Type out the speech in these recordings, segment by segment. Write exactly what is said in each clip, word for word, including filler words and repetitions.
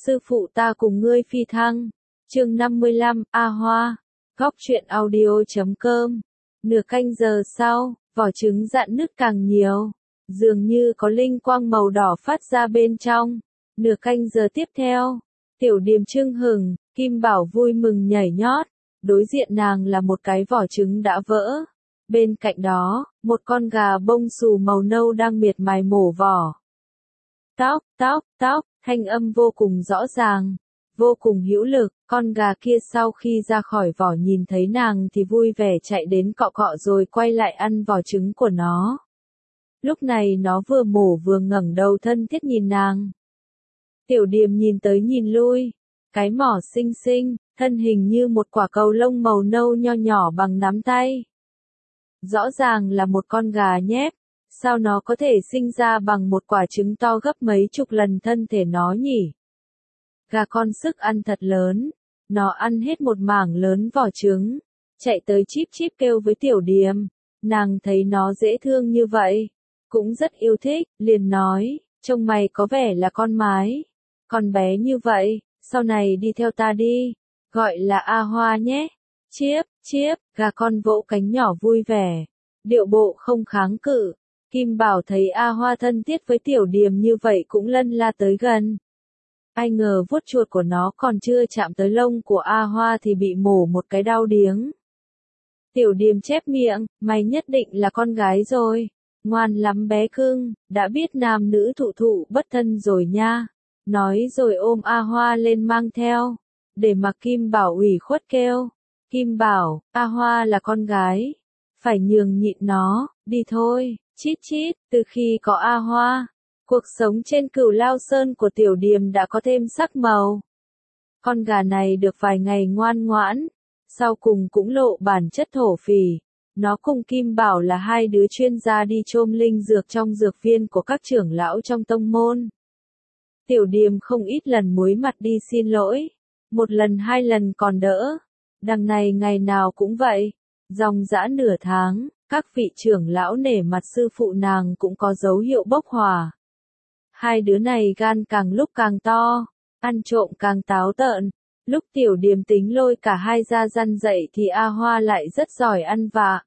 sư phụ ta cùng ngươi phi thăng. Chương năm mươi lăm, A Hoa. Góc truyện audio chấm com. Nửa canh giờ sau, vỏ trứng rạn nứt càng nhiều, dường như có linh quang màu đỏ phát ra bên trong. Nửa canh giờ tiếp theo, Tiểu Điềm trưng hừng, Kim Bảo vui mừng nhảy nhót, đối diện nàng là một cái vỏ trứng đã vỡ. Bên cạnh đó, một con gà bông xù màu nâu đang miệt mài mổ vỏ. Tóc, tóc, tóc, thanh âm vô cùng rõ ràng, vô cùng hữu lực. Con gà kia sau khi ra khỏi vỏ nhìn thấy nàng thì vui vẻ chạy đến cọ cọ rồi quay lại ăn vỏ trứng của nó. Lúc này nó vừa mổ vừa ngẩng đầu thân thiết nhìn nàng. Tiểu Điềm nhìn tới nhìn lui, cái mỏ xinh xinh, thân hình như một quả cầu lông màu nâu nho nhỏ bằng nắm tay. Rõ ràng là một con gà nhép, sao nó có thể sinh ra bằng một quả trứng to gấp mấy chục lần thân thể nó nhỉ? Gà con sức ăn thật lớn, nó ăn hết một mảng lớn vỏ trứng, chạy tới chíp chíp kêu với Tiểu Điềm. Nàng thấy nó dễ thương như vậy, cũng rất yêu thích, liền nói, trông mày có vẻ là con mái, con bé như vậy, sau này đi theo ta đi, gọi là A Hoa nhé. Chiếp, chiếp, gà con vỗ cánh nhỏ vui vẻ, điệu bộ không kháng cự. Kim Bảo thấy A Hoa thân thiết với Tiểu Điềm như vậy cũng lân la tới gần. Ai ngờ vuốt chuột của nó còn chưa chạm tới lông của A Hoa thì bị mổ một cái đau điếng. Tiểu Điềm chép miệng, mày nhất định là con gái rồi, ngoan lắm bé cưng, đã biết nam nữ thụ thụ bất thân rồi nha. Nói rồi ôm A Hoa lên mang theo, để mặc Kim Bảo ủy khuất kêu. Kim Bảo, A Hoa là con gái, phải nhường nhịn nó, đi thôi, chít chít. Từ khi có A Hoa, cuộc sống trên Cửu Lao Sơn của Tiểu Điềm đã có thêm sắc màu. Con gà này được vài ngày ngoan ngoãn, sau cùng cũng lộ bản chất thổ phỉ. Nó cùng Kim Bảo là hai đứa chuyên gia đi chôm linh dược trong dược viên của các trưởng lão trong tông môn. Tiểu Điềm không ít lần muối mặt đi xin lỗi, một lần hai lần còn đỡ. Đằng này ngày nào cũng vậy, dòng dã nửa tháng, các vị trưởng lão nể mặt sư phụ nàng cũng có dấu hiệu bốc hỏa. Hai đứa này gan càng lúc càng to, ăn trộm càng táo tợn. Lúc Tiểu Điềm tính lôi cả hai ra răn dậy thì A Hoa lại rất giỏi ăn vạ.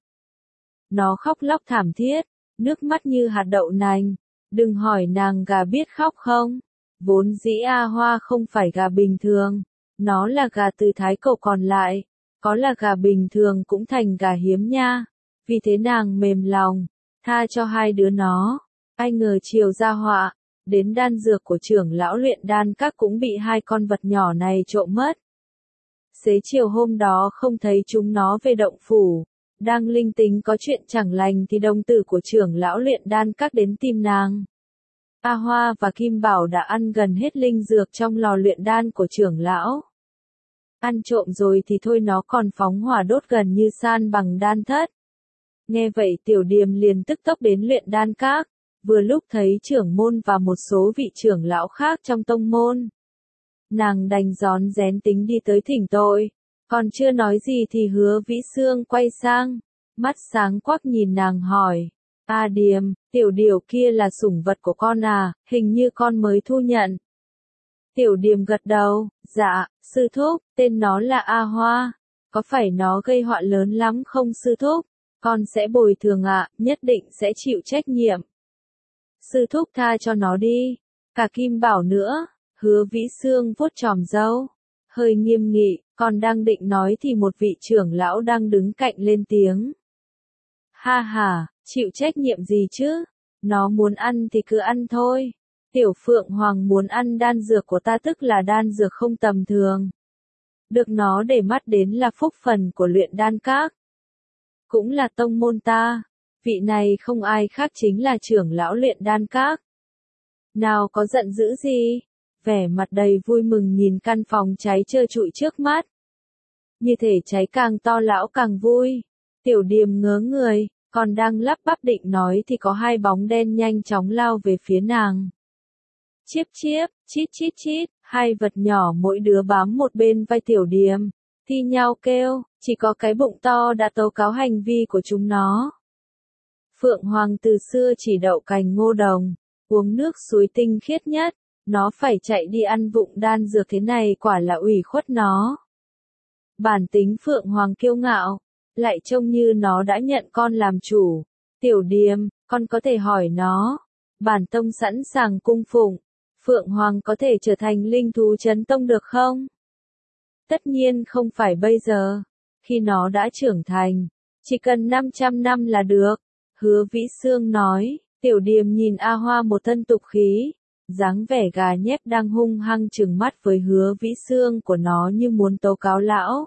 Nó khóc lóc thảm thiết, nước mắt như hạt đậu nành. Đừng hỏi nàng gà biết khóc không? Vốn dĩ A Hoa không phải gà bình thường, nó là gà từ thái cổ còn lại. Có là gà bình thường cũng thành gà hiếm nha. Vì thế nàng mềm lòng, tha cho hai đứa nó. Ai ngờ chiều ra họa, đến đan dược của trưởng lão luyện đan các cũng bị hai con vật nhỏ này trộm mất. Xế chiều hôm đó không thấy chúng nó về động phủ, đang linh tính có chuyện chẳng lành thì đồng tử của trưởng lão luyện đan các đến tìm nàng. A Hoa và Kim Bảo đã ăn gần hết linh dược trong lò luyện đan của trưởng lão. Ăn trộm rồi thì thôi, nó còn phóng hỏa đốt gần như san bằng đan thất. Nghe vậy Tiểu Điềm liền tức tốc đến luyện đan các, vừa lúc thấy trưởng môn và một số vị trưởng lão khác trong tông môn. Nàng đành rón rén tính đi tới thỉnh tội, còn chưa nói gì thì Hứa Vĩ Xương quay sang, mắt sáng quắc nhìn nàng hỏi, A Điềm, tiểu điểu kia là sủng vật của con à, hình như con mới thu nhận. Tiểu Điềm gật đầu, dạ, sư thúc, tên nó là A Hoa, có phải nó gây họa lớn lắm không sư thúc? Con sẽ bồi thường ạ, nhất định sẽ chịu trách nhiệm. Sư thúc tha cho nó đi, cả Kim Bảo nữa. Hứa Vĩ Xương vuốt chòm râu, hơi nghiêm nghị, còn đang định nói thì một vị trưởng lão đang đứng cạnh lên tiếng. Ha ha, chịu trách nhiệm gì chứ? Nó muốn ăn thì cứ ăn thôi. Tiểu Phượng Hoàng muốn ăn đan dược của ta, tức là đan dược không tầm thường. Được nó để mắt đến là phúc phần của luyện đan các. Cũng là tông môn ta. Vị này không ai khác chính là trưởng lão luyện đan các. Nào có giận dữ gì? Vẻ mặt đầy vui mừng nhìn căn phòng cháy trơ trụi trước mắt. Như thể cháy càng to lão càng vui. Tiểu Điềm ngớ người, còn đang lắp bắp định nói thì có hai bóng đen nhanh chóng lao về phía nàng. Chiếp chiếp, chít chít chít, hai vật nhỏ mỗi đứa bám một bên vai Tiểu Điềm, thi nhau kêu, chỉ có cái bụng to đã tố cáo hành vi của chúng nó. Phượng Hoàng từ xưa chỉ đậu cành ngô đồng, uống nước suối tinh khiết nhất, Nó phải chạy đi ăn vụng đan dược thế này quả là ủy khuất nó. Bản tính Phượng Hoàng kiêu ngạo, lại trông như nó đã nhận con làm chủ. Tiểu Điềm, con có thể hỏi nó. Bản tông sẵn sàng cung phụng. Phượng Hoàng có thể trở thành linh thú chấn tông được không? Tất nhiên không phải bây giờ. Khi nó đã trưởng thành, chỉ cần năm trăm năm là được. Hứa Vĩ Xương nói. Tiểu Điềm nhìn A Hoa một thân tục khí, dáng vẻ gà nhép đang hung hăng trừng mắt với Hứa Vĩ Xương của nó như muốn tố cáo lão.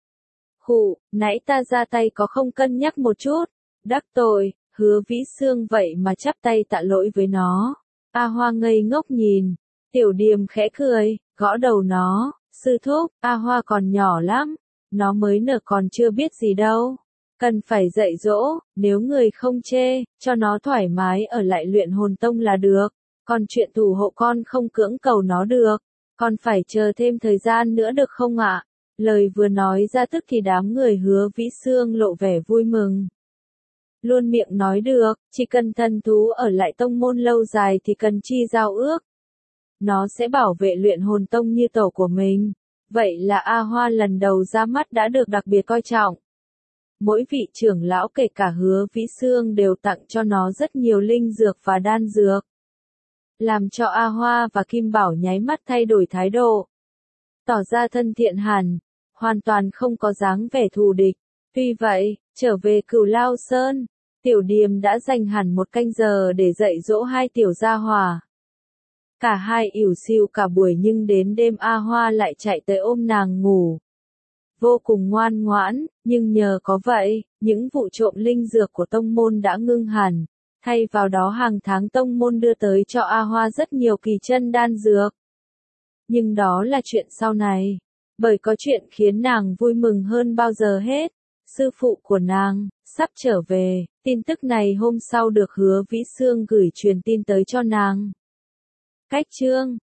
Khụ, nãy ta ra tay có không cân nhắc một chút, đắc tội. Hứa Vĩ Xương vậy mà chắp tay tạ lỗi với nó. A Hoa ngây ngốc nhìn, Tiểu Điềm khẽ cười, gõ đầu nó, sư thúc, A Hoa còn nhỏ lắm, nó mới nở còn chưa biết gì đâu. Cần phải dạy dỗ, nếu người không chê, cho nó thoải mái ở lại luyện hồn tông là được. Còn chuyện thủ hộ con không cưỡng cầu nó được. Con phải chờ thêm thời gian nữa được không ạ? Lời vừa nói ra tức thì đám người Hứa Vĩ Xương lộ vẻ vui mừng. Luôn miệng nói được, chỉ cần thần thú ở lại tông môn lâu dài thì cần chi giao ước. Nó sẽ bảo vệ luyện hồn tông như tổ của mình. Vậy là A Hoa lần đầu ra mắt đã được đặc biệt coi trọng. Mỗi vị trưởng lão kể cả Hứa Vĩ Xương đều tặng cho nó rất nhiều linh dược và đan dược. Làm cho A Hoa và Kim Bảo nháy mắt thay đổi thái độ. Tỏ ra thân thiện hẳn, hoàn toàn không có dáng vẻ thù địch. Tuy vậy, trở về Cửu Lao Sơn, Tiểu Điềm đã dành hẳn một canh giờ để dạy dỗ hai tiểu gia hỏa. Cả hai ỉu xìu cả buổi nhưng đến đêm A Hoa lại chạy tới ôm nàng ngủ. Vô cùng ngoan ngoãn, nhưng nhờ có vậy, những vụ trộm linh dược của tông môn đã ngưng hẳn. Thay vào đó hàng tháng tông môn đưa tới cho A Hoa rất nhiều kỳ chân đan dược. Nhưng đó là chuyện sau này. Bởi có chuyện khiến nàng vui mừng hơn bao giờ hết. Sư phụ của nàng, sắp trở về. Tin tức này hôm sau được Hứa Vĩ Xương gửi truyền tin tới cho nàng. Cách chương